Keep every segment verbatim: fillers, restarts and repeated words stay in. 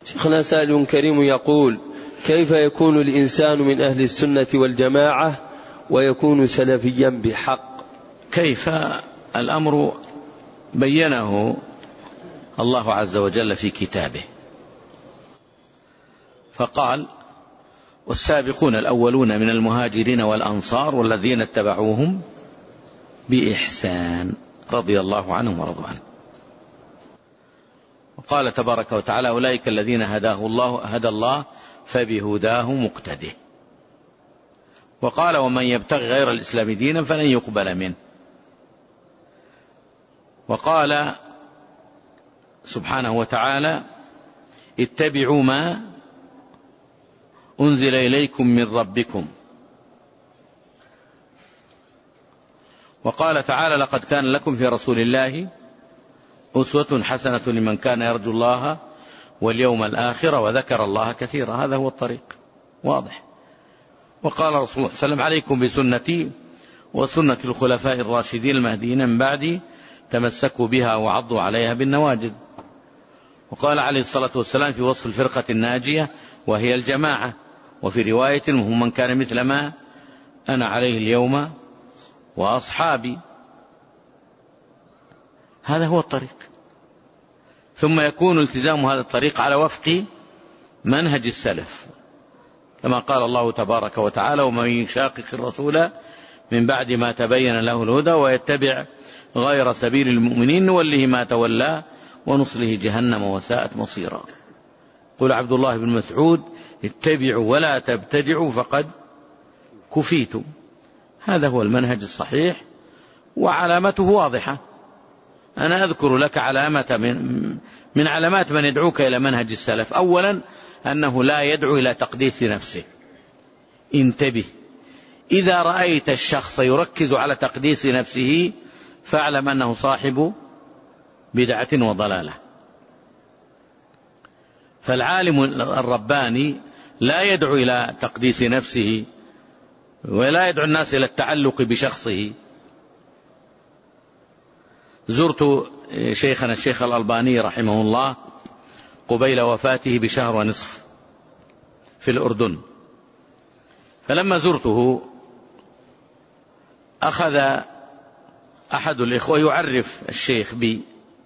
شيخنا سائل كريم يقول: كيف يكون الإنسان من أهل السنة والجماعة ويكون سلفيا بحق؟ كيف؟ الأمر بينه الله عز وجل في كتابه، فقال: والسابقون الأولون من المهاجرين والأنصار والذين اتبعوهم بإحسان رضي الله عنهم ورضوا عنه. وقال تبارك وتعالى: أولئك الذين هداه الله هدى الله فبهداه مقتده. وقال: ومن يبتغي غير الإسلام دينا فلن يقبل منه. وقال سبحانه وتعالى: اتبعوا ما أنزل إليكم من ربكم. وقال تعالى: لقد كان لكم في رسول الله أسوة حسنة لمن كان يرجو الله واليوم الآخر وذكر الله كثيرا. هذا هو الطريق واضح. وقال رسول الله صلى الله عليه وسلم: عليكم بسنتي وسنة الخلفاء الراشدين المهديين من بعدي تمسكوا بها وعضوا عليها بالنواجذ. وقال عليه الصلاة والسلام في وصف الفرقة الناجية وهي الجماعة، وفي رواية: وهم من كان مثل ما أنا عليه اليوم وأصحابي. هذا هو الطريق. ثم يكون التزام هذا الطريق على وفق منهج السلف، كما قال الله تبارك وتعالى: ومن يشاقق الرسول من بعد ما تبين له الهدى ويتبع غير سبيل المؤمنين نوله ما تولى ونصله جهنم وساءت مصيرا. قل عبد الله بن مسعود: اتبعوا ولا تبتدعوا فقد كفيتم. هذا هو المنهج الصحيح، وعلامته واضحة. أنا أذكر لك علامة من, من علامات من يدعوك إلى منهج السلف. أولا: أنه لا يدعو إلى تقديس نفسه. انتبه، إذا رأيت الشخص يركز على تقديس نفسه فاعلم أنه صاحب بدعة وضلالة. فالعالم الرباني لا يدعو إلى تقديس نفسه ولا يدعو الناس إلى التعلق بشخصه. زرت شيخنا الشيخ الألباني رحمه الله قبيل وفاته بشهر ونصف في الأردن، فلما زرته أخذ أحد الإخوة يعرف الشيخ بي،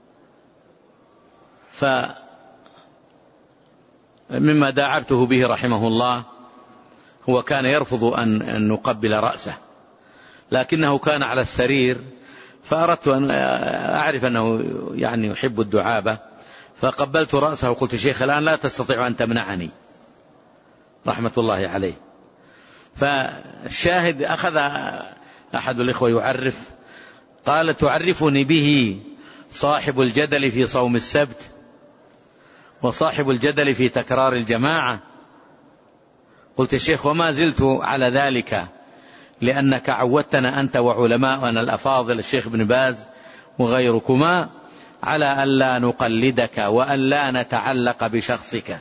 فمما داعبته به رحمه الله هو كان يرفض أن نقبل رأسه، لكنه كان على السرير، فأردت أن أعرف أنه يعني يحب الدعابة، فقبلت رأسه وقلت: شيخ الآن لا تستطيع أن تمنعني، رحمة الله عليه. فالشاهد أخذ أحد الإخوة يعرف، قال: تعرفني به صاحب الجدل في صوم السبت وصاحب الجدل في تكرار الجماعة. قلت: يا شيخ وما زلت على ذلك لأنك عودتنا أنت وعلماءنا الأفاضل الشيخ ابن باز وغيركما على أن لا نقلدك وأن لا نتعلق بشخصك.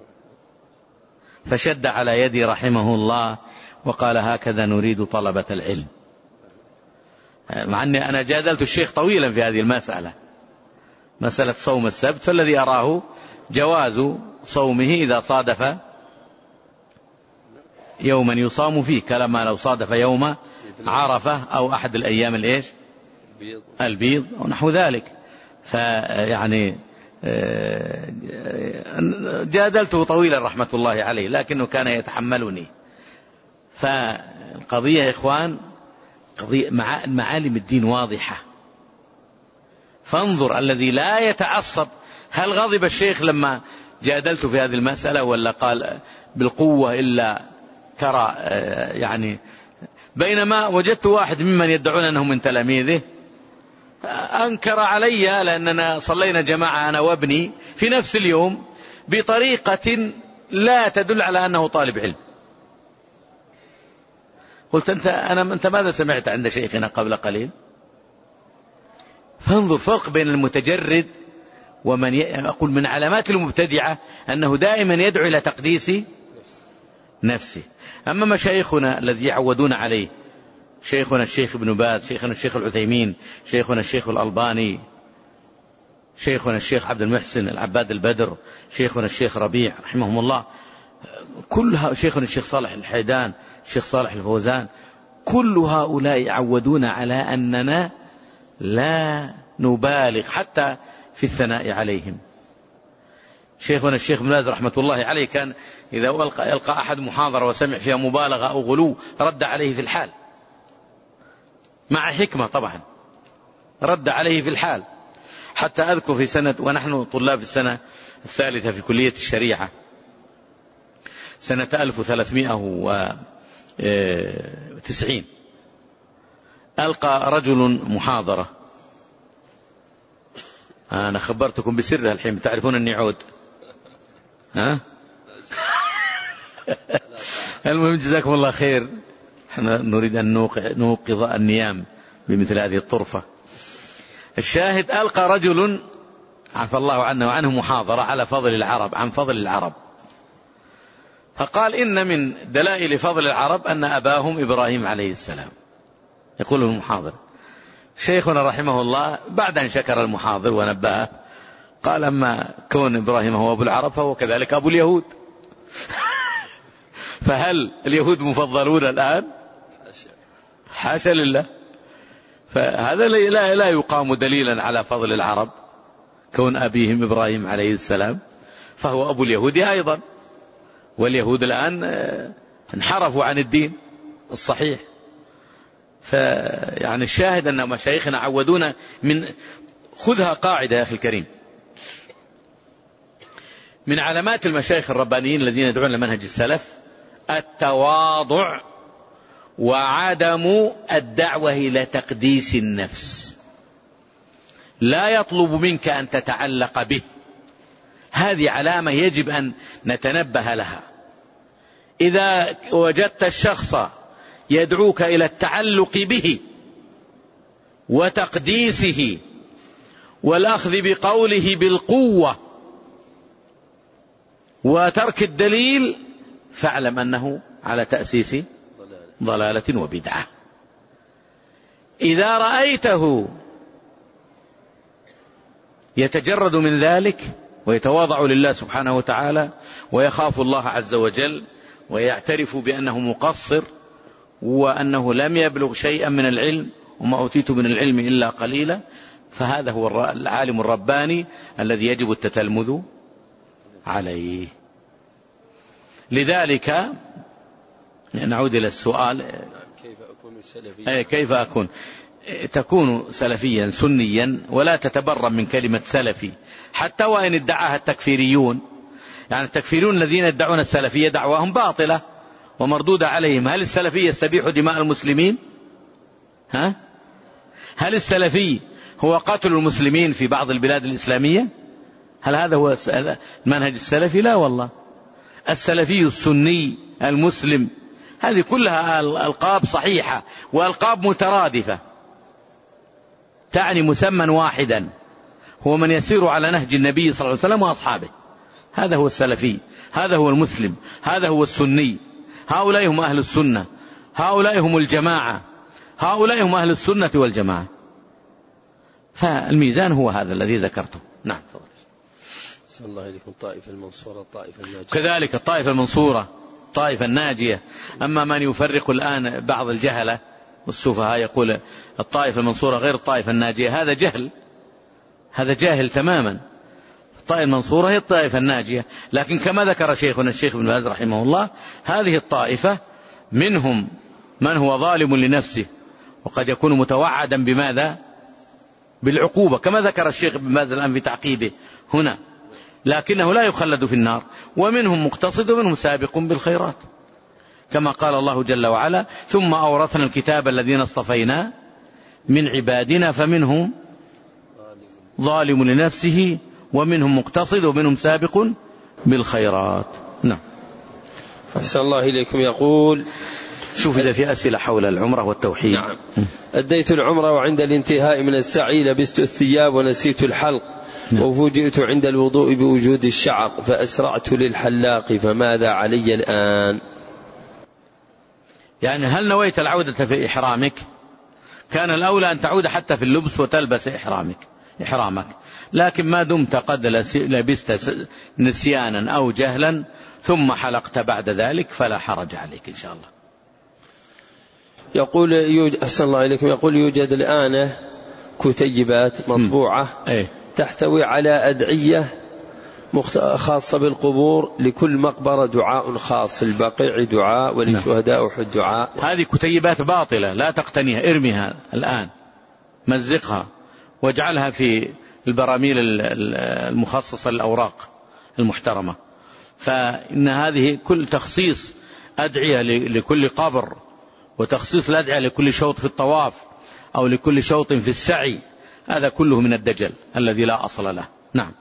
فشد على يدي رحمه الله وقال: هكذا نريد طلبة العلم. مع أني أنا جادلت الشيخ طويلا في هذه المسألة، مسألة صوم السبت، فالذي أراه جواز صومه إذا صادف يوما يصام فيه، كلما لو صادف يوم عرفة أو أحد الأيام الإيش البيض ونحو ذلك. فيعني جادلته طويلا رحمة الله عليه، لكنه كان يتحملني. فالقضية يا إخوان قضية معالم الدين واضحة. فانظر الذي لا يتعصب، هل غضب الشيخ لما جادلت في هذه المسألة ولا قال بالقوة إلا ترى يعني؟ بينما وجدت واحد ممن يدعون أنه من تلاميذه أنكر علي لأننا صلينا جماعة أنا وابني في نفس اليوم بطريقة لا تدل على أنه طالب علم. قلت: أنت, أنا أنت ماذا سمعت عند شيخنا قبل قليل؟ فانظر فرق بين المتجرد ومن ي... أقول من علامات المبتدعة أنه دائما يدعو إلى تقديس نفسه. أما مشايخنا الذي يعودون عليه، شيخنا الشيخ ابن باز، شيخنا الشيخ العثيمين، شيخنا الشيخ الألباني، شيخنا الشيخ عبد المحسن العباد البدر، شيخنا الشيخ ربيع رحمهم الله، كلها شيخنا الشيخ صالح الحيدان، الشيخ صالح الفوزان، كل هؤلاء يعودون على أننا لا نبالغ حتى في الثناء عليهم. شيخنا الشيخ بن باز رحمة الله عليه كان إذا ألقى, يلقى أحد محاضرة وسمع فيها مبالغة أو غلو رد عليه في الحال، مع حكمة طبعا، رد عليه في الحال. حتى أذكر في سنة ونحن طلاب السنة الثالثة في كلية الشريعة سنة ألف وثلاثمائة وتسعين، ألقى رجل محاضرة، أنا خبرتكم بسرها الحين بتعرفون أني عود، ها؟ المهم جزاكم الله خير، احنا نريد أن نوقظ النيام بمثل هذه الطرفة. الشاهد ألقى رجل عفى الله عنه وعنه محاضرة على فضل العرب، عن فضل العرب، فقال إن من دلائل فضل العرب أن أباهم إبراهيم عليه السلام، يقول المحاضر. شيخنا رحمه الله بعد أن شكر المحاضر ونبهه قال أما كون إبراهيم هو أبو العرب فهو كذلك أبو اليهود. فهل اليهود مفضلون الآن؟ حاشا لله. فهذا لا, لا يقام دليلا على فضل العرب كون أبيهم إبراهيم عليه السلام، فهو أبو اليهود أيضا، واليهود الآن انحرفوا عن الدين الصحيح. فيعني الشاهد أن مشايخنا عودونا من، خذها قاعدة يا أخي الكريم، من علامات المشايخ الربانيين الذين يدعون لمنهج السلف التواضع وعدم الدعوة إلى تقديس النفس. لا يطلب منك أن تتعلق به، هذه علامة يجب أن نتنبه لها. إذا وجدت الشخص يدعوك إلى التعلق به وتقديسه والأخذ بقوله بالقوة وترك الدليل، فاعلم أنه على تأسيس ضلالة وبدعة. إذا رأيته يتجرد من ذلك ويتواضع لله سبحانه وتعالى ويخاف الله عز وجل ويعترف بأنه مقصر وأنه لم يبلغ شيئا من العلم وما أوتيت من العلم إلا قليلا، فهذا هو العالم الرباني الذي يجب التتلمذ عليه. لذلك نعود إلى السؤال، كيف أكون سلفيا؟ كيف أكون؟ تكون سلفيا سنيا ولا تتبرم من كلمة سلفي، حتى وإن ادعاها التكفيريون. يعني التكفيرون الذين يدعون السلفية دعواهم باطلة ومردودة عليهم. هل السلفي يستبيح دماء المسلمين؟ ها؟ هل السلفي هو قتل المسلمين في بعض البلاد الإسلامية؟ هل هذا هو المنهج السلفي؟ لا والله. السلفي السني المسلم، هذه كلها ألقاب صحيحة وألقاب مترادفة تعني مسمى واحدا، هو من يسير على نهج النبي صلى الله عليه وسلم وأصحابه. هذا هو السلفي، هذا هو المسلم، هذا هو السني. هؤلاء هم أهل السنة، هؤلاء هم الجماعة، هؤلاء هم أهل السنة والجماعة. فالميزان هو هذا الذي ذكرته. نعم. صلى الله عليكم. الطائفة المنصورة، الطائفة الناجية، كذلك الطائفة المنصورة، الطائفة الناجية. أما من يفرق الآن بعض الجهلة والسفهاء يقول الطائفة المنصورة غير الطائفة الناجية، هذا جهل، هذا جاهل تماما. الطائفة المنصورة هي الطائفة الناجية، لكن كما ذكر شيخنا الشيخ ابن باز رحمه الله، هذه الطائفة منهم من هو ظالم لنفسه وقد يكون متوعدا بماذا؟ بالعقوبة، كما ذكر الشيخ ابن باز الآن في تعقيبه هنا، لكنه لا يخلد في النار. ومنهم مقتصد ومنهم سابق بالخيرات، كما قال الله جل وعلا: ثم أورثنا الكتاب الذين اصطفينا من عبادنا فمنهم ظالم لنفسه ومنهم مقتصد ومنهم سابق بالخيرات. نعم. أحسن الله إليكم. يقول: شوف إذا في أسئلة حول العمرة والتوحيد. نعم. أديت العمرة وعند الانتهاء من السعي لبست الثياب ونسيت الحلق. نعم. وفوجئت عند الوضوء بوجود الشعر فأسرعت للحلاق، فماذا علي الآن؟ يعني هل نويت العودة في إحرامك؟ كان الأولى أن تعود حتى في اللبس وتلبس إحرامك إحرامك لكن ما دمت قد لبست نسيانا أو جهلا ثم حلقت بعد ذلك فلا حرج عليك إن شاء الله. يقول يوجد أحسن الله إليكم، يقول يوجد الآن كتيبات مطبوعة إيه؟ تحتوي على أدعية خاصة بالقبور، لكل مقبرة دعاء خاص، البقيع دعاء وللشهداء أحد دعاء. هذه كتيبات باطلة لا تقتنيها، ارميها الآن، مزقها واجعلها في البراميل المخصصة للأوراق المحترمة. فإن هذه كل تخصيص أدعية لكل قبر وتخصيص الأدعية لكل شوط في الطواف أو لكل شوط في السعي، هذا كله من الدجل الذي لا أصل له. نعم.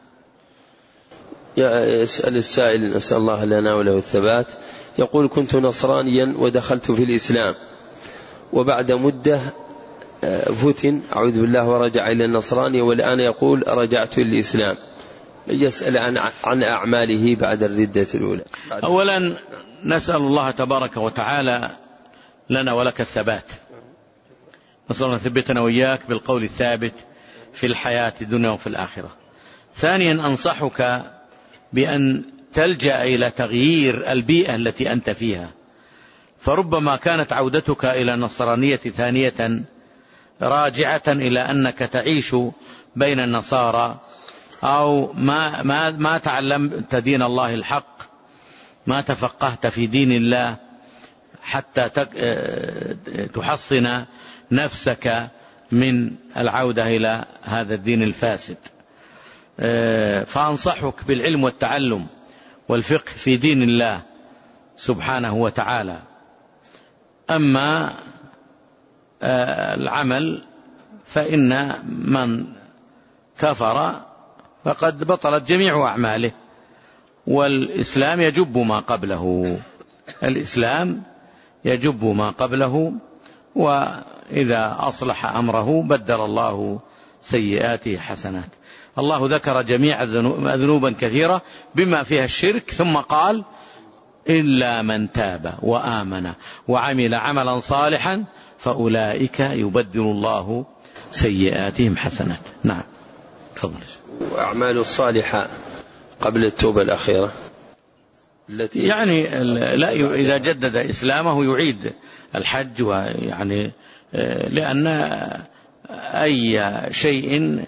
يسأل السائل نسأل الله لنا وله الثبات، يقول كنت نصرانيا ودخلت في الإسلام، وبعد مدة فتن أعوذ بالله ورجع إلى النصرانية، والآن يقول رجعت إلى الإسلام. يسأل عن, عن أعماله بعد الردة الأولى. أولا نسأل الله تبارك وتعالى لنا ولك الثبات، نسأل الله ثبتنا وإياك بالقول الثابت في الحياة الدنيا وفي الآخرة. ثانيا أنصحك بأن تلجأ إلى تغيير البيئة التي أنت فيها، فربما كانت عودتك إلى النصرانية ثانية راجعة إلى أنك تعيش بين النصارى أو ما, ما, ما تعلمت دين الله الحق، ما تفقهت في دين الله حتى تحصن نفسك من العودة إلى هذا الدين الفاسد. فأنصحك بالعلم والتعلم والفقه في دين الله سبحانه وتعالى. أما العمل فإن من كفر فقد بطلت جميع أعماله، والإسلام يجب ما قبله، الإسلام يجب ما قبله، وإذا أصلح أمره بدل الله سيئاته حسنات. الله ذكر جميع ذنوبا كثيرة بما فيها الشرك، ثم قال إلا من تاب وآمن وعمل عملا صالحا فأولئك يبدل الله سيئاتهم حسنات. نعم تفضل. وأعمال الصالحة قبل التوبة الأخيرة التي يعني لا إذا جدد إسلامه يعيد الحج، ويعني لأن أي شيء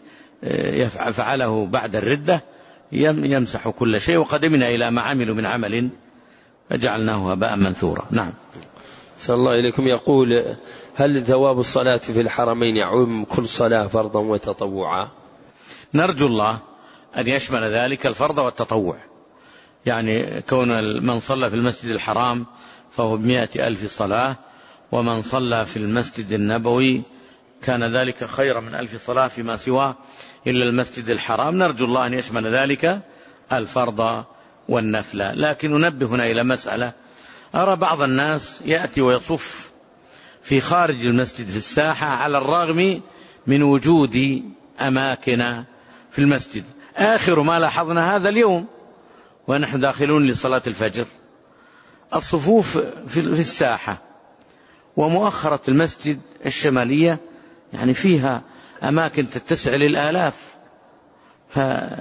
يفعله بعد الردة يمسح كل شيء، وقدمنا إلى ما عملوا من عمل فجعلناه هباء منثورا. نعم. صلى الله إليكم، يقول هل ثواب الصلاة في الحرمين يعم كل صلاة فرضا وتطوعا؟ نرجو الله أن يشمل ذلك الفرض والتطوع، يعني كون من صلى في المسجد الحرام فهو بمئة ألف صلاة، ومن صلى في المسجد النبوي كان ذلك خيرا من ألف صلاة فيما سواه إلا المسجد الحرام. نرجو الله أن يشمل ذلك الفرض والنفل. لكن ننبه هنا إلى مسألة، أرى بعض الناس يأتي ويصف في خارج المسجد في الساحة على الرغم من وجود أماكن في المسجد. آخر ما لاحظنا هذا اليوم ونحن داخلون لصلاة الفجر، الصفوف في الساحة ومؤخرة المسجد الشمالية يعني فيها أماكن تتسع للآلاف. ف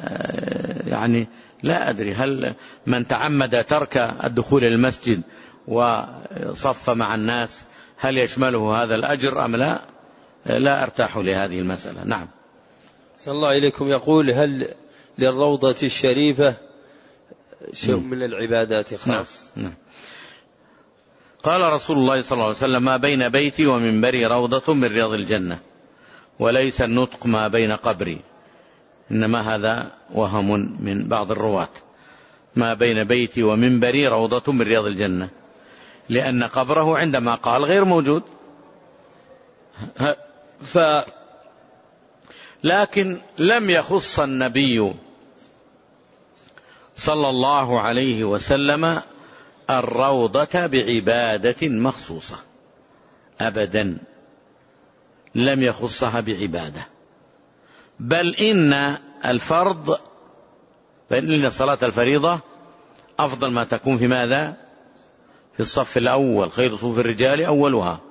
يعني لا أدري هل من تعمد ترك الدخول إلى المسجد وصف مع الناس هل يشمله هذا الأجر أم لا؟ لا أرتاح لهذه المسألة. نعم. صلى الله إليكم، يقول هل للروضة الشريفة شيء من العبادات خاص؟ نعم. نعم. قال رسول الله صلى الله عليه وسلم ما بين بيتي ومنبري روضة من رياض الجنة، وليس النطق ما بين قبري، إنما هذا وهم من بعض الرواة. ما بين بيتي ومنبري روضة من رياض الجنة، لأن قبره عندما قال غير موجود. ف لكن لم يخص النبي صلى الله عليه وسلم الروضة بعبادة مخصوصة أبدا، لم يخصها بعبادة، بل إن الفرض بل إن صلاة الفريضة أفضل ما تكون في ماذا؟ في الصف الأول، خير صفوف الرجال أولها،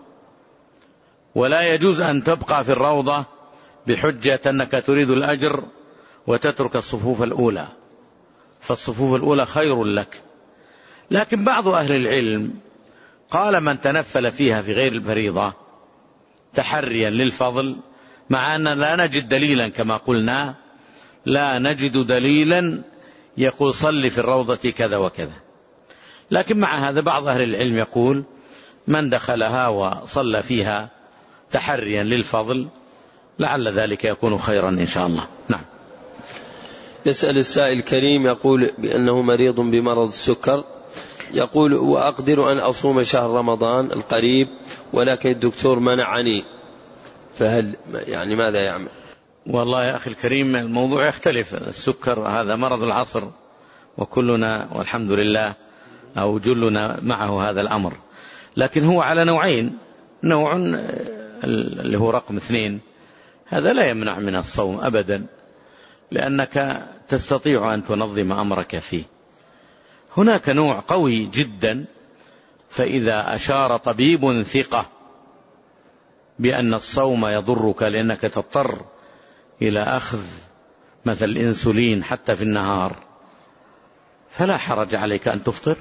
ولا يجوز أن تبقى في الروضة بحجة أنك تريد الأجر وتترك الصفوف الأولى، فالصفوف الأولى خير لك. لكن بعض أهل العلم قال من تنفل فيها في غير الفريضة تحريا للفضل، مع أن لا نجد دليلا كما قلنا، لا نجد دليلا يقول صل في الروضة كذا وكذا. لكن مع هذا بعض أهل العلم يقول من دخلها وصلى فيها تحريا للفضل لعل ذلك يكون خيرا إن شاء الله. نعم. يسأل السائل الكريم يقول بأنه مريض بمرض السكر، يقول وأقدر أن أصوم شهر رمضان القريب ولكن الدكتور منعني، فهل يعني ماذا يعمل؟ والله يا أخي الكريم الموضوع يختلف. السكر هذا مرض العصر وكلنا والحمد لله أو جلنا معه هذا الأمر، لكن هو على نوعين. نوع اللي هو رقم اثنين هذا لا يمنع من الصوم أبدا، لأنك تستطيع أن تنظم أمرك فيه. هناك نوع قوي جدا، فإذا أشار طبيب ثقة بأن الصوم يضرك لأنك تضطر إلى أخذ مثل الإنسولين حتى في النهار، فلا حرج عليك أن تفطر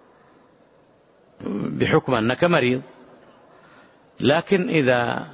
بحكم أنك مريض. لكن إذا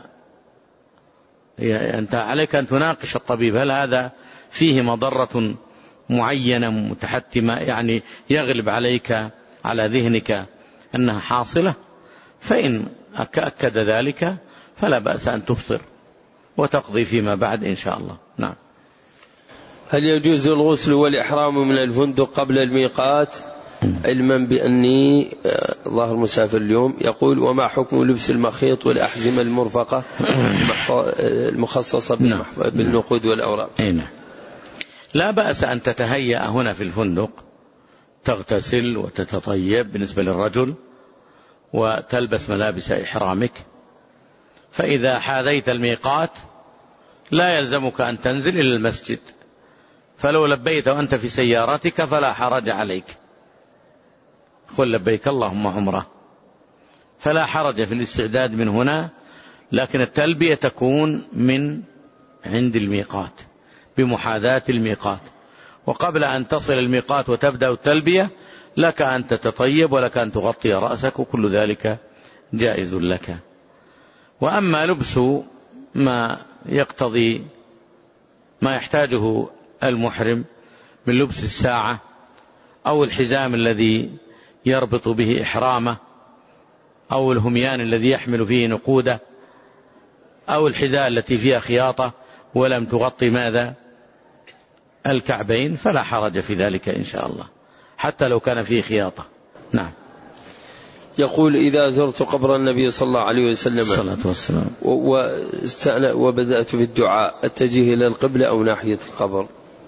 أنت عليك أن تناقش الطبيب هل هذا فيه مضرة معينة متحتمة، يعني يغلب عليك على ذهنك أنها حاصلة، فإن أكد ذلك فلا بأس أن تفطر وتقضي فيما بعد إن شاء الله. نعم. هل يجوز الغسل والإحرام من الفندق قبل الميقات، علما بأني ظاهر مسافر اليوم؟ يقول وما حكم لبس المخيط والأحزمة المرفقة المخصصة بالنقود والأوراق؟ لا بأس أن تتهيأ هنا في الفندق، تغتسل وتتطيب بالنسبة للرجل وتلبس ملابس إحرامك، فإذا حاذيت الميقات لا يلزمك أن تنزل إلى المسجد، فلو لبيت وأنت في سيارتك فلا حرج عليك، قل لبيك اللهم عمره، فلا حرج في الاستعداد من هنا، لكن التلبية تكون من عند الميقات بمحاذاة الميقات، وقبل أن تصل الميقات وتبدأ التلبية لك أن تتطيب ولك أن تغطي رأسك، وكل ذلك جائز لك. وأما لبس ما يقتضي ما يحتاجه المحرم من لبس الساعة أو الحزام الذي يربط به إحرامه أو الهميان الذي يحمل فيه نقوده أو الحذاء التي فيها خياطة ولم تغطي ماذا الكعبين، فلا حرج في ذلك إن شاء الله حتى لو كان فيه خياطة. نعم. يقول إذا زرت قبر النبي صلى الله عليه وسلم الصلاة والسلام وبدأت في الدعاء أتجه إلى القبلة أو ناحية القبر؟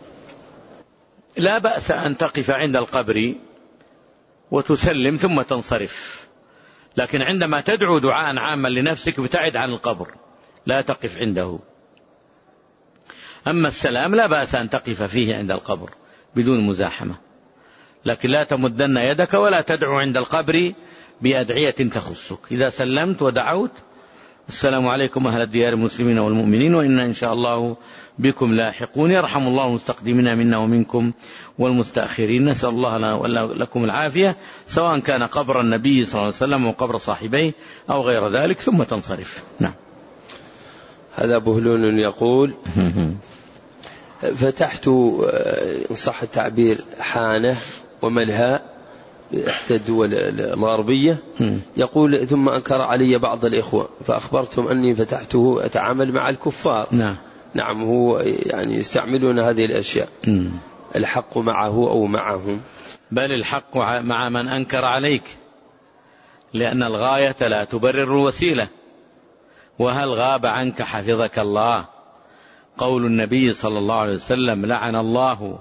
لا بأس أن تقف عند القبر وتسلم ثم تنصرف، لكن عندما تدعو دعاء عاما لنفسك ابتعد عن القبر، لا تقف عنده. أما السلام لا بأس أن تقف فيه عند القبر بدون مزاحمة، لكن لا تمدن يدك ولا تدعو عند القبر بأدعية تخصك. إذا سلمت ودعوت السلام عليكم أهل الديار المسلمين والمؤمنين وإنا إن شاء الله بكم لاحقون، يرحم الله المستقدمين منا ومنكم والمستأخرين، نسأل الله لكم العافية، سواء كان قبر النبي صلى الله عليه وسلم وقبر صاحبيه أو غير ذلك، ثم تنصرف. نعم. هذا بهلول يقول فتحت إن صح التعبير حانة وملهى إحدى الدول الغربية، يقول ثم أنكر علي بعض الإخوة فأخبرتم أني فتحته أتعامل مع الكفار. نعم. نعم، هو يعني يستعملون هذه الأشياء. م. الحق معه أو معهم؟ بل الحق مع من أنكر عليك، لأن الغاية لا تبرر الوسيلة. وهل غاب عنك حفظك الله؟ قول النبي صلى الله عليه وسلم لعن الله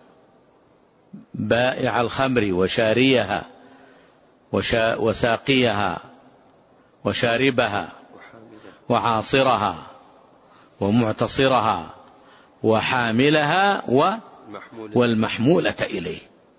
بائع الخمر وشاريها وشا وساقيها وشاربها وعاصرها ومعتصرها وحاملها والمحمولة إليه.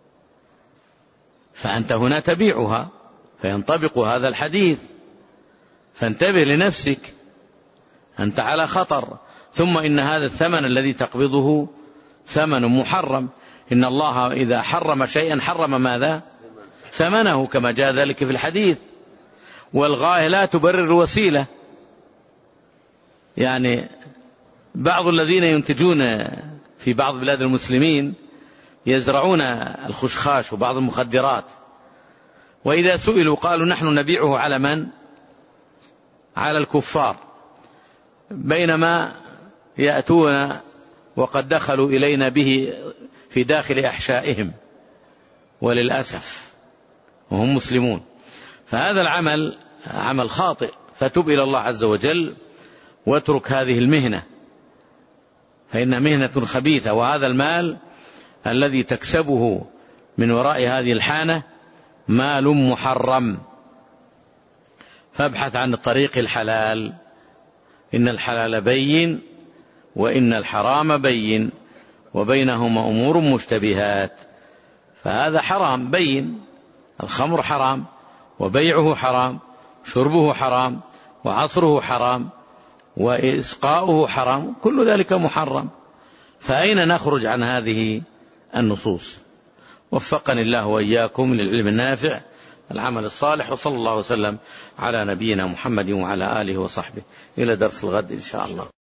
فأنت هنا تبيعها فينطبق هذا الحديث، فانتبه لنفسك، أنت على خطر. ثم إن هذا الثمن الذي تقبضه ثمن محرم. إن الله إذا حرم شيئا حرم ماذا؟ ثمنه، كما جاء ذلك في الحديث. والغاية لا تبرر الوسيلة. يعني بعض الذين ينتجون في بعض بلاد المسلمين يزرعون الخشخاش وبعض المخدرات، وإذا سئلوا قالوا نحن نبيعه على من؟ على الكفار، بينما يأتون وقد دخلوا إلينا به في داخل أحشائهم وللأسف وهم مسلمون. فهذا العمل عمل خاطئ، فتب إلى الله عز وجل واترك هذه المهنة، فإن مهنة خبيثة. وهذا المال الذي تكسبه من وراء هذه الحانة مال محرم، فابحث عن الطريق الحلال. إن الحلال بين وإن الحرام بين وبينهما أمور مشتبهات. فهذا حرام بين، الخمر حرام وبيعه حرام، شربه حرام وعصره حرام وإسقاؤه حرام، كل ذلك محرم. فأين نخرج عن هذه النصوص؟ وفقني الله وإياكم للعلم النافع العمل الصالح، وصلى الله وسلم على نبينا محمد وعلى آله وصحبه. إلى درس الغد إن شاء الله.